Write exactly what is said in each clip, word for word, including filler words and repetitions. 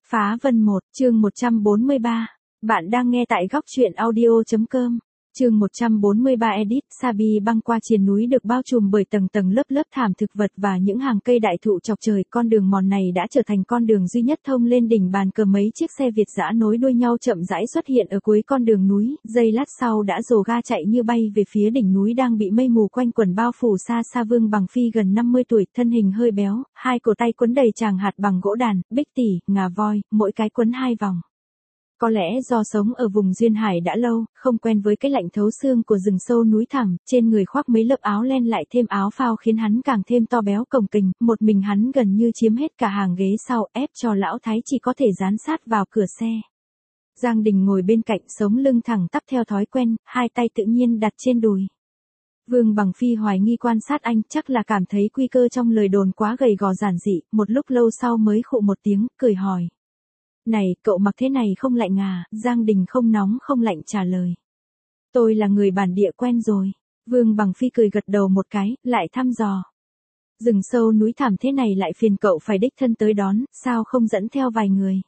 Phá Vân một, chương một trăm bốn mươi ba. Bạn đang nghe tại góc truyện audio chấm com. Chương một trăm bốn mươi ba edit, Sabi băng qua triền núi được bao trùm bởi tầng tầng lớp lớp thảm thực vật và những hàng cây đại thụ chọc trời. Con đường mòn này đã trở thành con đường duy nhất thông lên đỉnh Bàn Cờ. Mấy chiếc xe Việt dã nối đuôi nhau chậm rãi xuất hiện ở cuối con đường núi, giây lát sau đã rồ ga chạy như bay về phía đỉnh núi đang bị mây mù quanh quẩn bao phủ xa xa. Vương Bằng Phi gần năm mươi tuổi, thân hình hơi béo, hai cổ tay quấn đầy tràng hạt bằng gỗ đàn, bích tỉ, ngà voi, mỗi cái quấn hai vòng. Có lẽ do sống ở vùng duyên hải đã lâu, không quen với cái lạnh thấu xương của rừng sâu núi thẳm, trên người khoác mấy lớp áo len lại thêm áo phao khiến hắn càng thêm to béo cồng kềnh, một mình hắn gần như chiếm hết cả hàng ghế sau, ép cho lão thái chỉ có thể dán sát vào cửa xe. Giang Đình ngồi bên cạnh, sống lưng thẳng tắp theo thói quen, hai tay tự nhiên đặt trên đùi. Vương Bằng Phi hoài nghi quan sát anh, chắc là cảm thấy quy cơ trong lời đồn quá gầy gò giản dị, một lúc lâu sau mới khụ một tiếng, cười hỏi. Này, cậu mặc thế này không lạnh à? Giang Đình không nóng không lạnh trả lời. Tôi là người bản địa quen rồi. Vương Bằng Phi cười gật đầu một cái, lại thăm dò. Rừng sâu núi thẳm thế này lại phiền cậu phải đích thân tới đón, sao không dẫn theo vài người?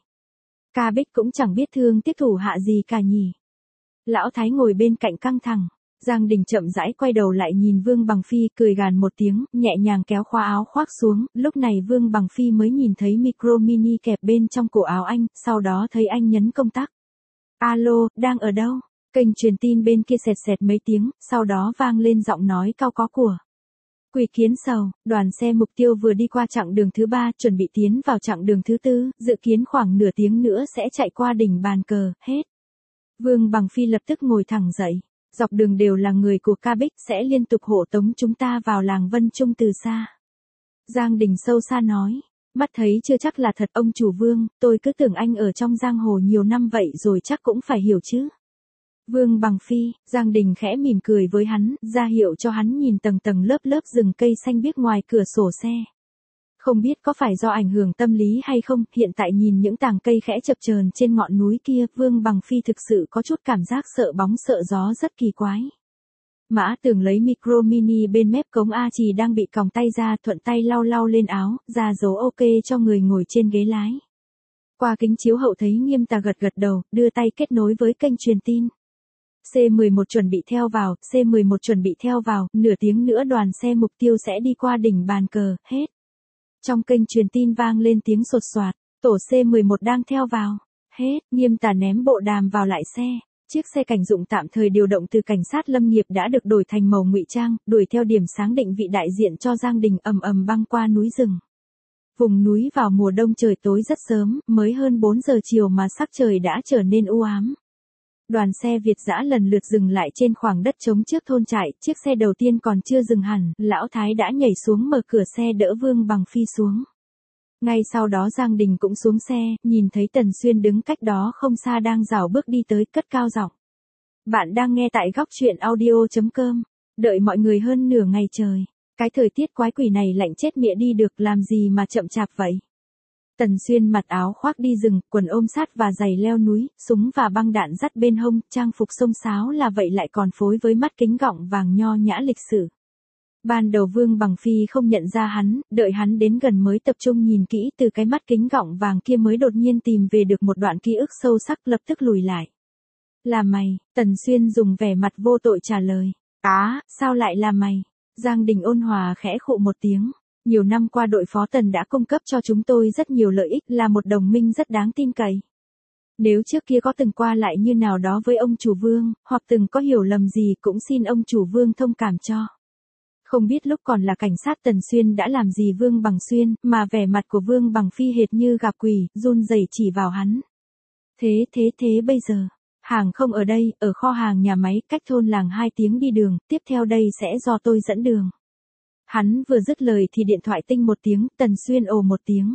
Ca Bích cũng chẳng biết thương tiếc thủ hạ gì cả nhỉ. Lão Thái ngồi bên cạnh căng thẳng. Giang Đình chậm rãi quay đầu lại nhìn Vương Bằng Phi, cười gàn một tiếng, nhẹ nhàng kéo khóa áo khoác xuống, lúc này Vương Bằng Phi mới nhìn thấy micro mini kẹp bên trong cổ áo anh, sau đó thấy anh nhấn công tắc. Alo, đang ở đâu? Kênh truyền tin bên kia sẹt sẹt mấy tiếng, sau đó vang lên giọng nói cao có của Quỷ Kiến Sầu. Đoàn xe mục tiêu vừa đi qua chặng đường thứ ba, chuẩn bị tiến vào chặng đường thứ tư, dự kiến khoảng nửa tiếng nữa sẽ chạy qua đỉnh Bàn Cờ, hết. Vương Bằng Phi lập tức ngồi thẳng dậy. Dọc đường đều là người của Ca Bích, sẽ liên tục hộ tống chúng ta vào làng Vân Trung từ xa. Giang Đình sâu xa nói, mắt thấy chưa chắc là thật ông chủ Vương, tôi cứ tưởng anh ở trong giang hồ nhiều năm vậy rồi chắc cũng phải hiểu chứ. Vương Bằng Phi, Giang Đình khẽ mỉm cười với hắn, ra hiệu cho hắn nhìn tầng tầng lớp lớp rừng cây xanh biếc ngoài cửa sổ xe. Không biết có phải do ảnh hưởng tâm lý hay không, hiện tại nhìn những tàng cây khẽ chập chờn trên ngọn núi kia, Vương Bằng Phi thực sự có chút cảm giác sợ bóng sợ gió rất kỳ quái. Mã Tường lấy micro mini bên mép cống A Trì đang bị còng tay ra, thuận tay lau lau lên áo, ra dấu ok cho người ngồi trên ghế lái. Qua kính chiếu hậu thấy Nghiêm Tà gật gật đầu, đưa tay kết nối với kênh truyền tin. C mười một chuẩn bị theo vào, C mười một chuẩn bị theo vào, nửa tiếng nữa đoàn xe mục tiêu sẽ đi qua đỉnh Bàn Cờ, hết. Trong kênh truyền tin vang lên tiếng sột soạt, tổ C mười một đang theo vào, hết. Nghiêm Tà ném bộ đàm vào lại xe. Chiếc xe cảnh dụng tạm thời điều động từ cảnh sát lâm nghiệp đã được đổi thành màu ngụy trang, đuổi theo điểm sáng định vị đại diện cho Giang Đình, ầm ầm băng qua núi rừng. Vùng núi vào mùa đông trời tối rất sớm, mới hơn bốn giờ chiều mà sắc trời đã trở nên u ám. Đoàn xe Việt dã lần lượt dừng lại trên khoảng đất trống trước thôn trại, chiếc xe đầu tiên còn chưa dừng hẳn, lão Thái đã nhảy xuống mở cửa xe đỡ Vương Bằng Phi xuống. Ngay sau đó Giang Đình cũng xuống xe, nhìn thấy Tần Xuyên đứng cách đó không xa đang rảo bước đi tới, cất cao giọng. Bạn đang nghe tại góc truyện audio chấm com, đợi mọi người hơn nửa ngày trời. Cái thời tiết quái quỷ này lạnh chết mịa đi được, làm gì mà chậm chạp vậy? Tần Xuyên mặc áo khoác đi rừng, quần ôm sát và giày leo núi, súng và băng đạn dắt bên hông, trang phục xông xáo là vậy lại còn phối với mắt kính gọng vàng nho nhã lịch sự. Ban đầu Vương Bằng Phi không nhận ra hắn, đợi hắn đến gần mới tập trung nhìn kỹ, từ cái mắt kính gọng vàng kia mới đột nhiên tìm về được một đoạn ký ức sâu sắc, lập tức lùi lại. Là mày? Tần Xuyên dùng vẻ mặt vô tội trả lời. Á, sao lại là mày? Giang Đình ôn hòa khẽ khụ một tiếng. Nhiều năm qua đội phó Tần đã cung cấp cho chúng tôi rất nhiều lợi ích, là một đồng minh rất đáng tin cậy. Nếu trước kia có từng qua lại như nào đó với ông chủ Vương, hoặc từng có hiểu lầm gì cũng xin ông chủ Vương thông cảm cho. Không biết lúc còn là cảnh sát Tần Xuyên đã làm gì Vương Bằng Xuyên, mà vẻ mặt của Vương Bằng Phi hệt như gặp quỷ, run rẩy chỉ vào hắn. Thế thế thế bây giờ, hàng không ở đây, ở kho hàng nhà máy, cách thôn làng hai tiếng đi đường, tiếp theo đây sẽ do tôi dẫn đường. Hắn vừa dứt lời thì điện thoại tinh một tiếng, Tần Xuyên ồ một tiếng.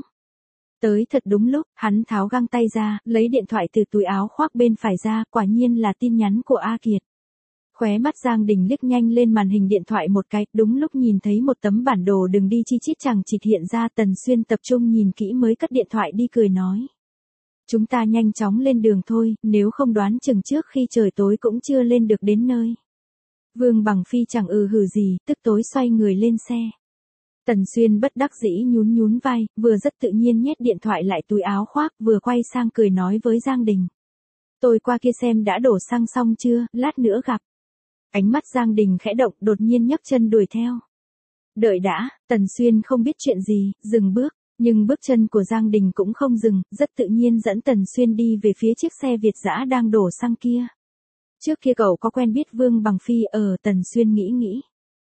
Tới thật đúng lúc, hắn tháo găng tay ra, lấy điện thoại từ túi áo khoác bên phải ra, quả nhiên là tin nhắn của A Kiệt. Khóe mắt Giang Đình liếc nhanh lên màn hình điện thoại một cái, đúng lúc nhìn thấy một tấm bản đồ đường đi chi chít chằng chịt hiện ra, Tần Xuyên tập trung nhìn kỹ mới cất điện thoại đi, cười nói. Chúng ta nhanh chóng lên đường thôi, nếu không đoán chừng trước khi trời tối cũng chưa lên được đến nơi. Vương Bằng Phi chẳng ừ hừ gì, tức tối xoay người lên xe. Tần Xuyên bất đắc dĩ nhún nhún vai, vừa rất tự nhiên nhét điện thoại lại túi áo khoác, vừa quay sang cười nói với Giang Đình. Tôi qua kia xem đã đổ xăng xong chưa, lát nữa gặp. Ánh mắt Giang Đình khẽ động, đột nhiên nhấc chân đuổi theo. Đợi đã, Tần Xuyên không biết chuyện gì, dừng bước, nhưng bước chân của Giang Đình cũng không dừng, rất tự nhiên dẫn Tần Xuyên đi về phía chiếc xe Việt dã đang đổ xăng kia. Trước kia cậu có quen biết Vương Bằng Phi ở? Tần Xuyên nghĩ nghĩ.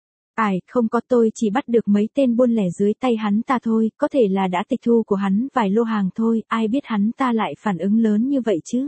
Ai, không có, tôi chỉ bắt được mấy tên buôn lẻ dưới tay hắn ta thôi, có thể là đã tịch thu của hắn vài lô hàng thôi, ai biết hắn ta lại phản ứng lớn như vậy chứ.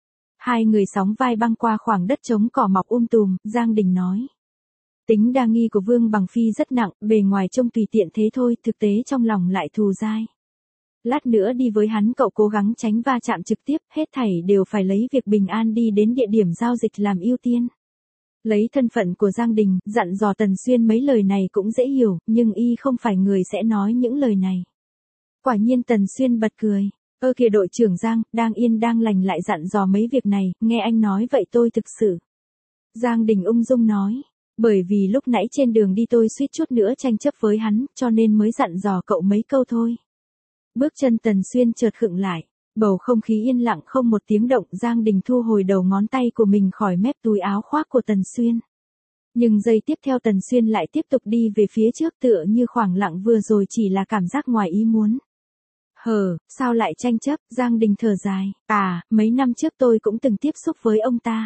Hai người sóng vai băng qua khoảng đất trống cỏ mọc um tùm, Giang Đình nói. Tính đa nghi của Vương Bằng Phi rất nặng, bề ngoài trông tùy tiện thế thôi, thực tế trong lòng lại thù dai. Lát nữa đi với hắn cậu cố gắng tránh va chạm trực tiếp, hết thảy đều phải lấy việc bình an đi đến địa điểm giao dịch làm ưu tiên. Lấy thân phận của Giang Đình, dặn dò Tần Xuyên mấy lời này cũng dễ hiểu, nhưng y không phải người sẽ nói những lời này. Quả nhiên Tần Xuyên bật cười. Ơ kìa đội trưởng Giang, đang yên đang lành lại dặn dò mấy việc này, nghe anh nói vậy tôi thực sự. Giang Đình ung dung nói, bởi vì lúc nãy trên đường đi tôi suýt chút nữa tranh chấp với hắn, cho nên mới dặn dò cậu mấy câu thôi. Bước chân Tần Xuyên chợt khựng lại, bầu không khí yên lặng không một tiếng động, Giang Đình thu hồi đầu ngón tay của mình khỏi mép túi áo khoác của Tần Xuyên. Nhưng giây tiếp theo Tần Xuyên lại tiếp tục đi về phía trước tựa như khoảng lặng vừa rồi chỉ là cảm giác ngoài ý muốn. Hờ, sao lại tranh chấp? Giang Đình thở dài, à, mấy năm trước tôi cũng từng tiếp xúc với ông ta.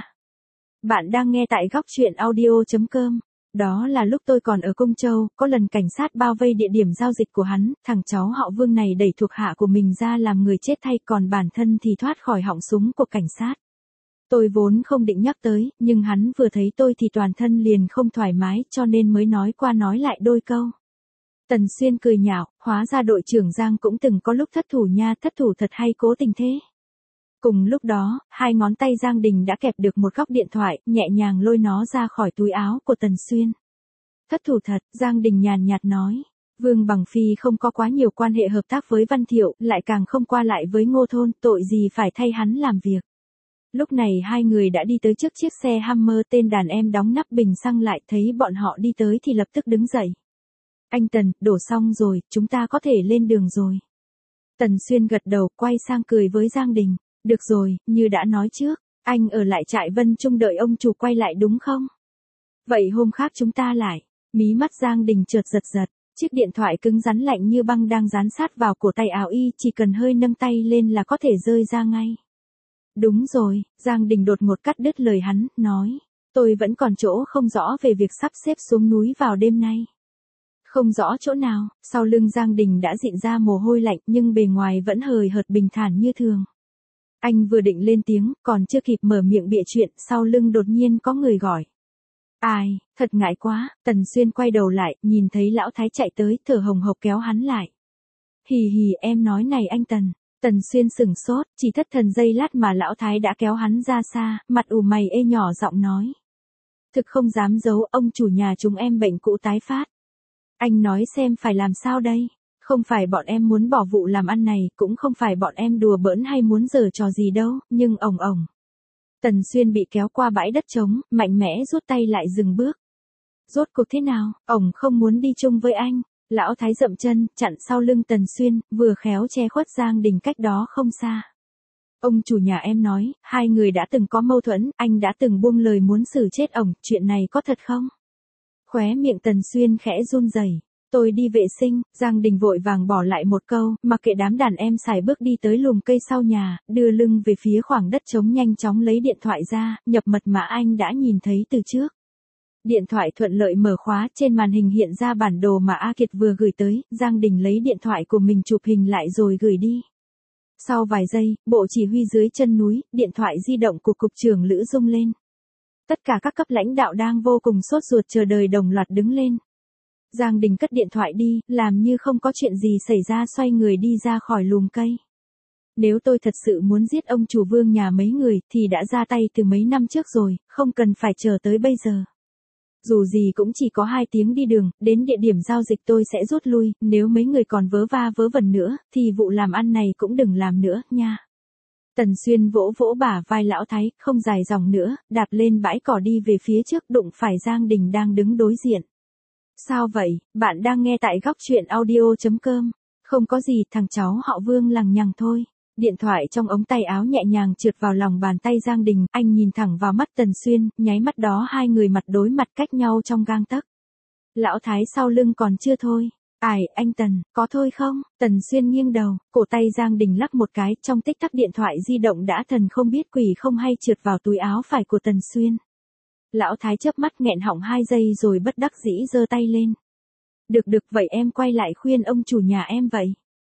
Bạn đang nghe tại góc truyện audio chấm com. Đó là lúc tôi còn ở Công Châu, có lần cảnh sát bao vây địa điểm giao dịch của hắn, thằng cháu họ Vương này đẩy thuộc hạ của mình ra làm người chết thay, còn bản thân thì thoát khỏi họng súng của cảnh sát. Tôi vốn không định nhắc tới, nhưng hắn vừa thấy tôi thì toàn thân liền không thoải mái, cho nên mới nói qua nói lại đôi câu. Tần Xuyên cười nhạo, hóa ra đội trưởng Giang cũng từng có lúc thất thủ nha, thất thủ thật hay cố tình thế. Cùng lúc đó, hai ngón tay Giang Đình đã kẹp được một góc điện thoại, nhẹ nhàng lôi nó ra khỏi túi áo của Tần Xuyên. Thất thủ thật, Giang Đình nhàn nhạt nói. Vương Bằng Phi không có quá nhiều quan hệ hợp tác với Văn Thiệu, lại càng không qua lại với Ngô Thôn, tội gì phải thay hắn làm việc. Lúc này hai người đã đi tới trước chiếc xe Hummer, tên đàn em đóng nắp bình xăng lại, thấy bọn họ đi tới thì lập tức đứng dậy. Anh Tần, đổ xong rồi, chúng ta có thể lên đường rồi. Tần Xuyên gật đầu, quay sang cười với Giang Đình. Được rồi, như đã nói trước, anh ở lại trại Vân Trung đợi ông chủ quay lại đúng không? Vậy hôm khác chúng ta lại. Mí mắt Giang Đình chợt giật giật, chiếc điện thoại cứng rắn lạnh như băng đang dán sát vào cổ tay áo y, chỉ cần hơi nâng tay lên là có thể rơi ra ngay. Đúng rồi, Giang Đình đột ngột cắt đứt lời hắn, nói. Tôi vẫn còn chỗ không rõ về việc sắp xếp xuống núi vào đêm nay. Không rõ chỗ nào, sau lưng Giang Đình đã dịn ra mồ hôi lạnh nhưng bề ngoài vẫn hời hợt bình thản như thường. Anh vừa định lên tiếng, còn chưa kịp mở miệng bịa chuyện, sau lưng đột nhiên có người gọi. Ai, thật ngại quá, Tần Xuyên quay đầu lại, nhìn thấy lão Thái chạy tới, thở hồng hộc kéo hắn lại. Hì hì, em nói này anh Tần. Tần Xuyên sửng sốt, chỉ thất thần giây lát mà lão Thái đã kéo hắn ra xa, mặt ù mày ê nhỏ giọng nói. Thực không dám giấu, ông chủ nhà chúng em bệnh cũ tái phát. Anh nói xem phải làm sao đây? Không phải bọn em muốn bỏ vụ làm ăn này, cũng không phải bọn em đùa bỡn hay muốn giở trò gì đâu, nhưng ổng ổng. Tần Xuyên bị kéo qua bãi đất trống, mạnh mẽ rút tay lại dừng bước. Rốt cuộc thế nào, ổng không muốn đi chung với anh. Lão Thái dậm chân, chặn sau lưng Tần Xuyên, vừa khéo che khuất Giang Đình cách đó không xa. Ông chủ nhà em nói, hai người đã từng có mâu thuẫn, anh đã từng buông lời muốn xử chết ổng, chuyện này có thật không? Khóe miệng Tần Xuyên khẽ run rẩy. Tôi đi vệ sinh, Giang Đình vội vàng bỏ lại một câu, mặc kệ đám đàn em xài bước đi tới lùm cây sau nhà, đưa lưng về phía khoảng đất trống, nhanh chóng lấy điện thoại ra, nhập mật mã anh đã nhìn thấy từ trước. Điện thoại thuận lợi mở khóa, trên màn hình hiện ra bản đồ mà A Kiệt vừa gửi tới, Giang Đình lấy điện thoại của mình chụp hình lại rồi gửi đi. Sau vài giây, bộ chỉ huy dưới chân núi, điện thoại di động của cục trưởng Lữ rung lên. Tất cả các cấp lãnh đạo đang vô cùng sốt ruột chờ đợi đồng loạt đứng lên. Giang Đình cất điện thoại đi, làm như không có chuyện gì xảy ra, xoay người đi ra khỏi lùm cây. Nếu tôi thật sự muốn giết ông chủ Vương nhà mấy người, thì đã ra tay từ mấy năm trước rồi, không cần phải chờ tới bây giờ. Dù gì cũng chỉ có hai tiếng đi đường, đến địa điểm giao dịch tôi sẽ rút lui, nếu mấy người còn vớ va vớ vẩn nữa, thì vụ làm ăn này cũng đừng làm nữa, nha. Tần Xuyên vỗ vỗ bả vai lão Thái, không dài dòng nữa, đạp lên bãi cỏ đi về phía trước, đụng phải Giang Đình đang đứng đối diện. Sao vậy, bạn đang nghe tại góc chuyện audio.com. Không có gì, thằng cháu họ Vương lằng nhằng thôi. Điện thoại trong ống tay áo nhẹ nhàng trượt vào lòng bàn tay Giang Đình, anh nhìn thẳng vào mắt Tần Xuyên, nháy mắt đó hai người mặt đối mặt cách nhau trong gang tấc. Lão Thái sau lưng còn chưa thôi. Ai, anh Tần, có thôi không? Tần Xuyên nghiêng đầu, cổ tay Giang Đình lắc một cái, trong tích tắc điện thoại di động đã thần không biết quỷ không hay trượt vào túi áo phải của Tần Xuyên. Lão Thái chớp mắt nghẹn họng hai giây rồi bất đắc dĩ giơ tay lên. Được được vậy em quay lại khuyên ông chủ nhà em vậy.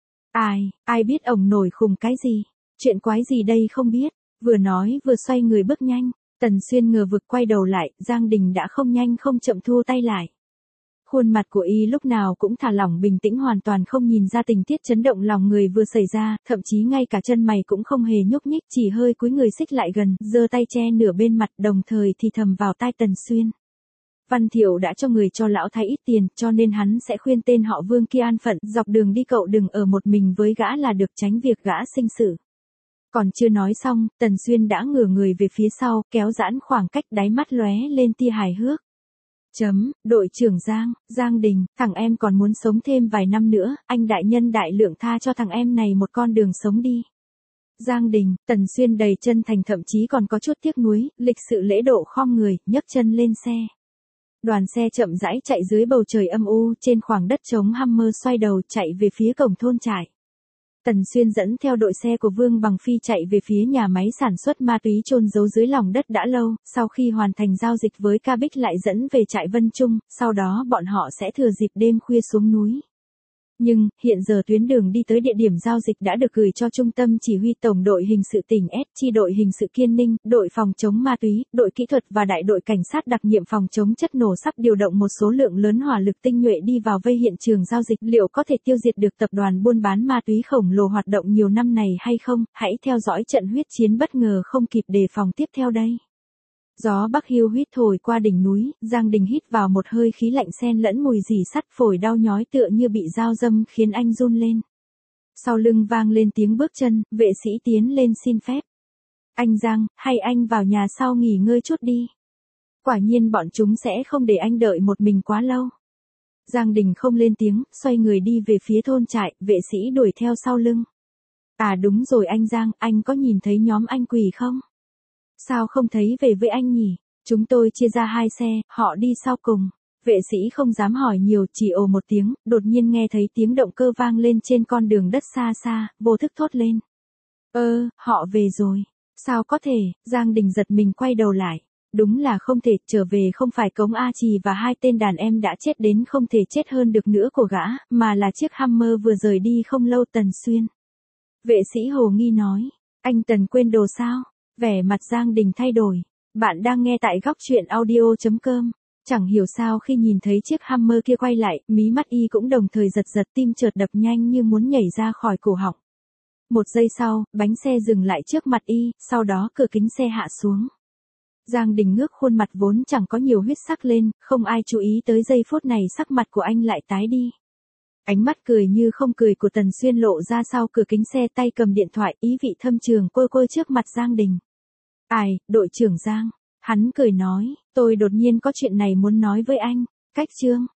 Ai, ai biết ổng nổi khùng cái gì? Chuyện quái gì đây không biết. Vừa nói vừa xoay người bước nhanh. Tần Xuyên ngờ vực quay đầu lại, Giang Đình đã không nhanh không chậm thu tay lại. Khuôn mặt của y lúc nào cũng thả lỏng bình tĩnh, hoàn toàn không nhìn ra tình tiết chấn động lòng người vừa xảy ra, thậm chí ngay cả chân mày cũng không hề nhúc nhích, chỉ hơi cúi người xích lại gần, giơ tay che nửa bên mặt, đồng thời thì thầm vào tai Tần Xuyên. Văn Thiệu đã cho người cho lão Thái ít tiền, cho nên hắn sẽ khuyên tên họ Vương kia an phận, dọc đường đi cậu đừng ở một mình với gã là được, tránh việc gã sinh sự. Còn chưa nói xong, Tần Xuyên đã ngửa người về phía sau, kéo giãn khoảng cách, đáy mắt lóe lên tia hài hước. Chấm, đội trưởng Giang, Giang Đình, thằng em còn muốn sống thêm vài năm nữa, anh đại nhân đại lượng tha cho thằng em này một con đường sống đi. Giang Đình, Tần Xuyên đầy chân thành, thậm chí còn có chút tiếc nuối, lịch sự lễ độ khom người, nhấc chân lên xe. Đoàn xe chậm rãi chạy dưới bầu trời âm u, trên khoảng đất trống Hummer xoay đầu chạy về phía cổng thôn trại. Tần Xuyên dẫn theo đội xe của Vương Bằng Phi chạy về phía nhà máy sản xuất ma túy chôn giấu dưới lòng đất đã lâu, sau khi hoàn thành giao dịch với Ca Bích lại dẫn về trại Vân Trung, sau đó bọn họ sẽ thừa dịp đêm khuya xuống núi. Nhưng, hiện giờ tuyến đường đi tới địa điểm giao dịch đã được gửi cho Trung tâm Chỉ huy Tổng đội Hình sự tỉnh S, chi đội hình sự Kiên Ninh, đội phòng chống ma túy, đội kỹ thuật và đại đội cảnh sát đặc nhiệm phòng chống chất nổ sắp điều động một số lượng lớn hỏa lực tinh nhuệ đi vào vây hiện trường giao dịch. Liệu có thể tiêu diệt được tập đoàn buôn bán ma túy khổng lồ hoạt động nhiều năm này hay không? Hãy theo dõi trận huyết chiến bất ngờ không kịp đề phòng tiếp theo đây. Gió bắc hiu huýt thổi qua đỉnh núi, Giang Đình hít vào một hơi khí lạnh xen lẫn mùi rỉ sắt, phổi đau nhói tựa như bị dao dâm khiến anh run lên. Sau lưng vang lên tiếng bước chân, vệ sĩ tiến lên xin phép. Anh Giang, hay anh vào nhà sau nghỉ ngơi chút đi. Quả nhiên bọn chúng sẽ không để anh đợi một mình quá lâu. Giang Đình không lên tiếng, xoay người đi về phía thôn trại, vệ sĩ đuổi theo sau lưng. À đúng rồi anh Giang, anh có nhìn thấy nhóm anh Quỳ không? Sao không thấy về với anh nhỉ? Chúng tôi chia ra hai xe, họ đi sau cùng. Vệ sĩ không dám hỏi nhiều, chỉ ồ một tiếng, đột nhiên nghe thấy tiếng động cơ vang lên trên con đường đất xa xa, vô thức thốt lên. Ơ, họ về rồi. Sao có thể? Giang Đình giật mình quay đầu lại. Đúng là không thể, trở về không phải Cống A Trì và hai tên đàn em đã chết đến không thể chết hơn được nữa của gã, mà là chiếc Hummer vừa rời đi không lâu. Tần Xuyên. Vệ sĩ hồ nghi nói. Anh Tần quên đồ sao? Vẻ mặt Giang Đình thay đổi. Bạn đang nghe tại góc chuyện audio.com. Chẳng hiểu sao khi nhìn thấy chiếc Hummer kia quay lại, mí mắt y cũng đồng thời giật giật, tim chợt đập nhanh như muốn nhảy ra khỏi cổ họng. Một giây sau, bánh xe dừng lại trước mặt y, sau đó cửa kính xe hạ xuống. Giang Đình ngước khuôn mặt vốn chẳng có nhiều huyết sắc lên, không ai chú ý tới giây phút này sắc mặt của anh lại tái đi. Ánh mắt cười như không cười của Tần Xuyên lộ ra sau cửa kính xe, tay cầm điện thoại, ý vị thâm trường côi côi trước mặt Giang Đình. Ai, đội trưởng Giang. Hắn cười nói, tôi đột nhiên có chuyện này muốn nói với anh. Cách chương.